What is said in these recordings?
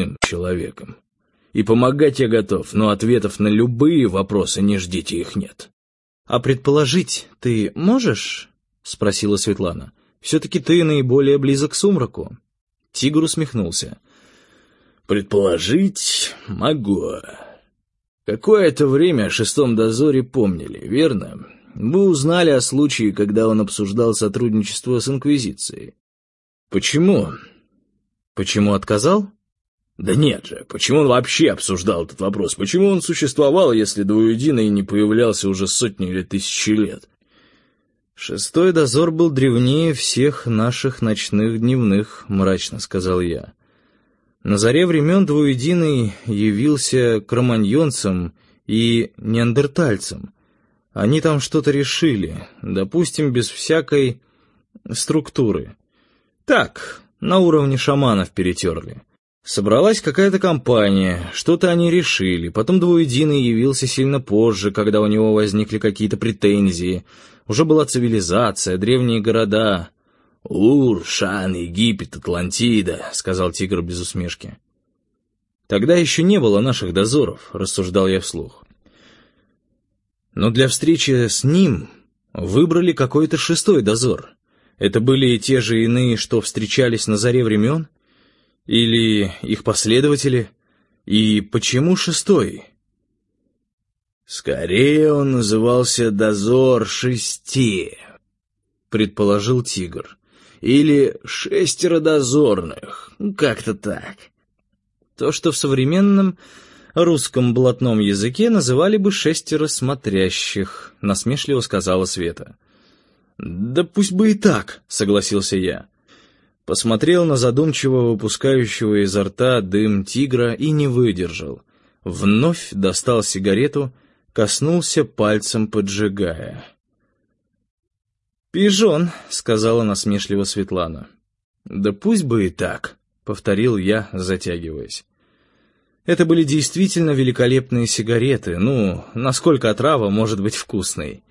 простым человеком. И помогать я готов, но ответов на любые вопросы не ждите, их нет». «А предположить ты можешь?» — спросила Светлана. «Все-таки ты наиболее близок к сумраку». Тигр усмехнулся. «Предположить могу. Какое-то время о шестом дозоре помнили, верно? Вы узнали о случае, когда он обсуждал сотрудничество с Инквизицией. Почему? Почему отказал? Да нет же, почему он вообще обсуждал этот вопрос? Почему он существовал, если двуединый не появлялся уже сотни или тысячи лет? «Шестой дозор был древнее всех наших ночных дневных», — мрачно сказал я. «На заре времен двуединый явился кроманьонцам и неандертальцам. Они там что-то решили, допустим, без всякой структуры. Так, на уровне шаманов перетерли. Собралась какая-то компания, что-то они решили, потом двуединый явился сильно позже, когда у него возникли какие-то претензии. Уже была цивилизация, древние города». «Ур, Шан, Египет, Атлантида», — сказал Тигр без усмешки. «Тогда еще не было наших дозоров», — рассуждал я вслух. «Но для встречи с ним выбрали какой-то шестой дозор. Это были те же иные, что встречались на заре времен? Или их последователи? И почему шестой?» «Скорее он назывался Дозор Шести», — предположил Тигр. «Или Шестеро Дозорных, как-то так». То, что в современном русском блатном языке называли бы шестеро смотрящих, насмешливо сказала Света. «Да пусть бы и так», — согласился я. Посмотрел на задумчиво выпускающего изо рта дым тигра и не выдержал. Вновь достал сигарету, коснулся пальцем, поджигая. «Пижон», — сказала насмешливо Светлана. «Да пусть бы и так», — повторил я, затягиваясь. Это были действительно великолепные сигареты. Ну, насколько отрава может быть вкусной?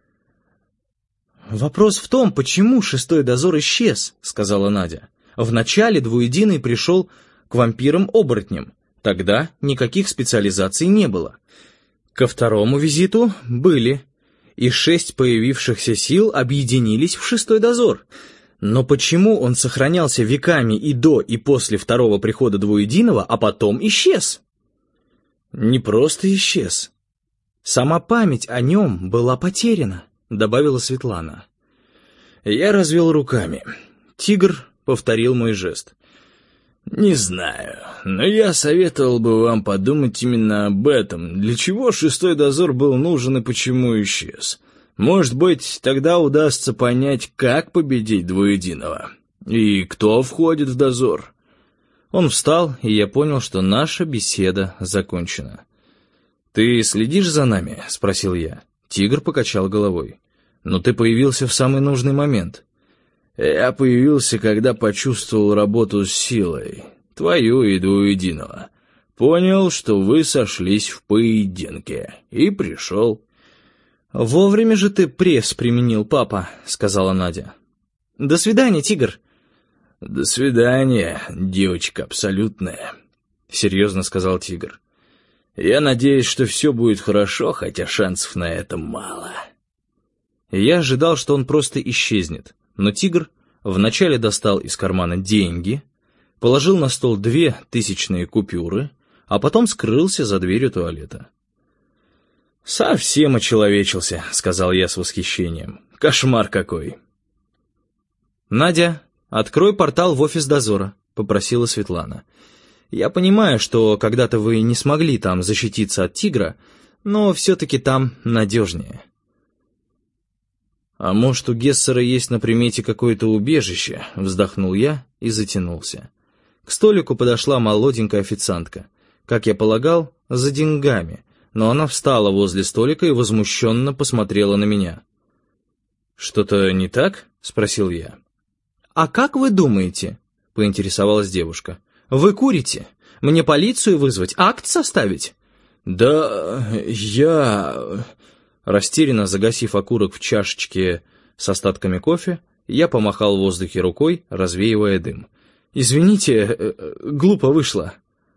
«Вопрос в том, почему шестой дозор исчез», — сказала Надя. «Вначале двуединый пришел к вампирам-оборотням. Тогда никаких специализаций не было. Ко второму визиту были, и 6 появившихся сил объединились в шестой дозор. Но почему он сохранялся веками и до, и после второго прихода двуединого, а потом исчез?» «Не просто исчез. Сама память о нем была потеряна», — добавила Светлана. Я развел руками. Тигр повторил мой жест. «Не знаю, но я советовал бы вам подумать именно об этом. Для чего шестой дозор был нужен и почему исчез? Может быть, тогда удастся понять, как победить двуединого. И кто входит в дозор». Он встал, и я понял, что наша беседа закончена. «Ты следишь за нами?» — спросил я. Тигр покачал головой. «Но ты появился в самый нужный момент». «Я появился, когда почувствовал работу с силой, твою и двуединого. Понял, что вы сошлись в поединке, и пришел». «Вовремя же ты пресс применил, папа», — сказала Надя. «До свидания, Тигр». «До свидания, девочка абсолютная», — серьезно сказал Тигр. «Я надеюсь, что все будет хорошо, хотя шансов на это мало». Я ожидал, что он просто исчезнет, но Тигр вначале достал из кармана деньги, положил на стол 2 тысячные купюры, а потом скрылся за дверью туалета. «Совсем очеловечился», — сказал я с восхищением. «Кошмар какой!» «Надя, открой портал в офис дозора», — попросила Светлана. «Я понимаю, что когда-то вы не смогли там защититься от тигра, но все-таки там надежнее». «А может, у Гессера есть на примете какое-то убежище?» — вздохнул я и затянулся. К столику подошла молоденькая официантка. Как я полагал, за деньгами, но она встала возле столика и возмущенно посмотрела на меня. «Что-то не так?» — спросил я. «А как вы думаете?» — поинтересовалась девушка. «Вы курите? Мне полицию вызвать? Акт составить?» «Да я...» Растерянно загасив окурок в чашечке с остатками кофе, я помахал в воздухе рукой, развеивая дым. «Извините, глупо вышло».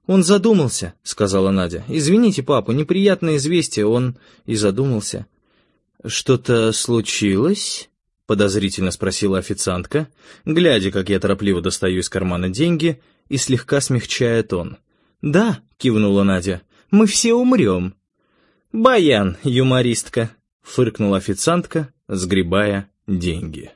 «Он задумался», — сказала Надя. «Извините, папа, неприятное известие, он и задумался». «Что-то случилось?» — подозрительно спросила официантка, глядя, как я торопливо достаю из кармана деньги и слегка смягчая тон. «Да», — кивнула Надя, — «мы все умрем». «Баян, юмористка», — фыркнула официантка, сгребая деньги.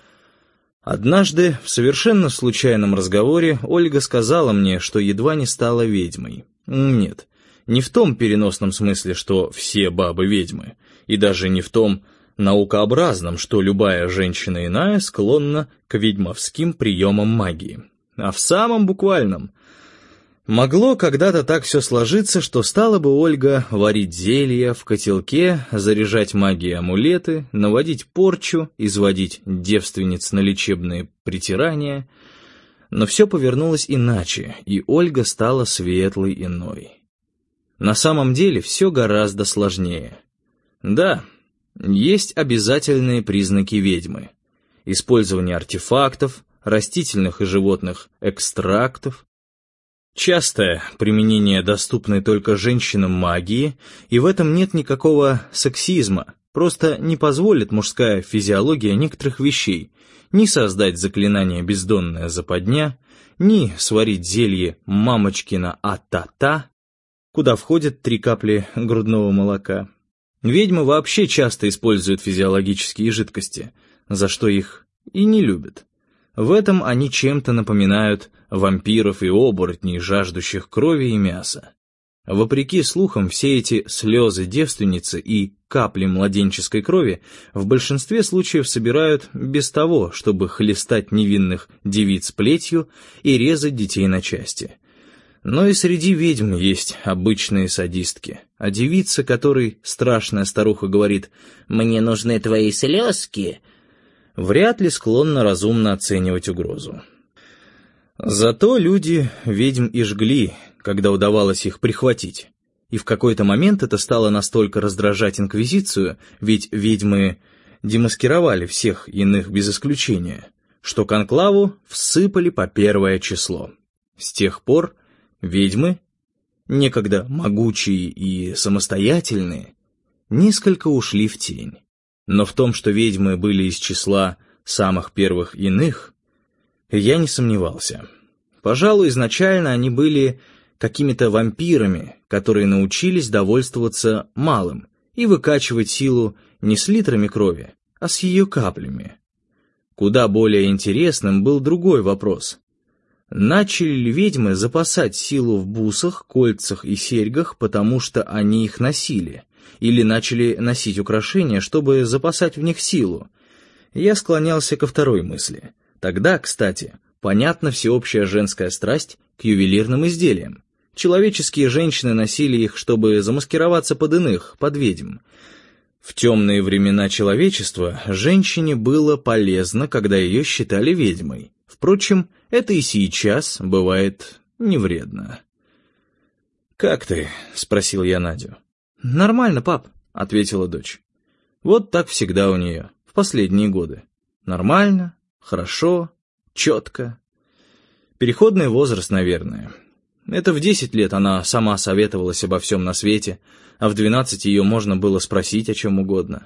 Однажды, в совершенно случайном разговоре, Ольга сказала мне, что едва не стала ведьмой. Нет, не в том переносном смысле, что все бабы ведьмы, и даже не в том наукообразном, что любая женщина иная склонна к ведьмовским приемам магии, а в самом буквальном. Могло когда-то так все сложиться, что стала бы Ольга варить зелья в котелке, заряжать магией амулеты, наводить порчу, изводить девственниц на лечебные притирания. Но все повернулось иначе, и Ольга стала светлой иной. На самом деле все гораздо сложнее. Да, есть обязательные признаки ведьмы. Использование артефактов, растительных и животных экстрактов, частое применение доступной только женщинам магии, и в этом нет никакого сексизма, просто не позволит мужская физиология некоторых вещей ни создать заклинание «Бездонная западня», ни сварить зелье «Мамочкина а-та-та», куда входят 3 капли грудного молока. Ведьмы вообще часто используют физиологические жидкости, за что их и не любят. В этом они чем-то напоминают вампиров и оборотней, жаждущих крови и мяса. Вопреки слухам, все эти слезы девственницы и капли младенческой крови в большинстве случаев собирают без того, чтобы хлестать невинных девиц плетью и резать детей на части. Но и среди ведьм есть обычные садистки. А девица, которой страшная старуха говорит «мне нужны твои слезки», вряд ли склонна разумно оценивать угрозу. Зато люди ведьм и жгли, когда удавалось их прихватить. И в какой-то момент это стало настолько раздражать инквизицию, ведь ведьмы демаскировали всех иных без исключения, что конклаву всыпали по 1 число. С тех пор ведьмы, некогда могучие и самостоятельные, несколько ушли в тень. Но в том, что ведьмы были из числа самых первых иных, я не сомневался. Пожалуй, изначально они были какими-то вампирами, которые научились довольствоваться малым и выкачивать силу не с литрами крови, а с ее каплями. Куда более интересным был другой вопрос. Начали ли ведьмы запасать силу в бусах, кольцах и серьгах, потому что они их носили, или начали носить украшения, чтобы запасать в них силу? Я склонялся ко второй мысли. Тогда, кстати, понятна всеобщая женская страсть к ювелирным изделиям. Человеческие женщины носили их, чтобы замаскироваться под иных, под ведьм. В темные времена человечества женщине было полезно, когда ее считали ведьмой. Впрочем, это и сейчас бывает не вредно. «Как ты?» — спросил я Надю. «Нормально, пап», — ответила дочь. Вот так всегда у нее, в последние годы. Нормально, хорошо, четко. Переходный возраст, наверное. Это в 10 лет она сама советовалась обо всем на свете, а в 12 ее можно было спросить о чем угодно.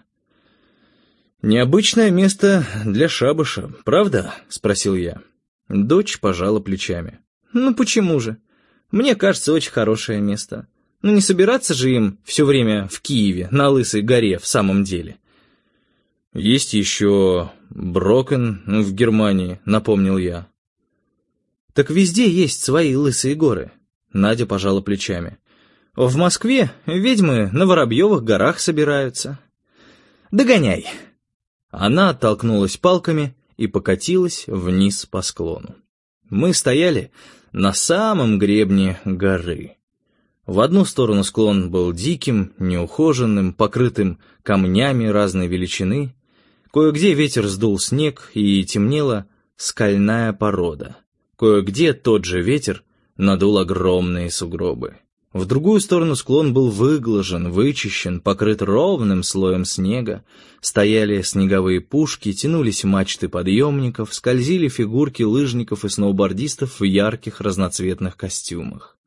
«Необычное место для шабаша, правда?» — спросил я. Дочь пожала плечами. «Ну почему же? Мне кажется, очень хорошее место. Ну не собираться же им все время в Киеве, на Лысой горе, в самом деле». «Есть еще Брокен в Германии», — напомнил я. «Так везде есть свои лысые горы», — Надя пожала плечами. «В Москве ведьмы на Воробьевых горах собираются. Догоняй». Она оттолкнулась палками и покатилась вниз по склону. Мы стояли на самом гребне горы. В одну сторону склон был диким, неухоженным, покрытым камнями разной величины. Кое-где ветер сдул снег, и темнела скальная порода. Кое-где тот же ветер надул огромные сугробы. В другую сторону склон был выглажен, вычищен, покрыт ровным слоем снега. Стояли снеговые пушки, тянулись мачты подъемников, скользили фигурки лыжников и сноубордистов в ярких разноцветных костюмах.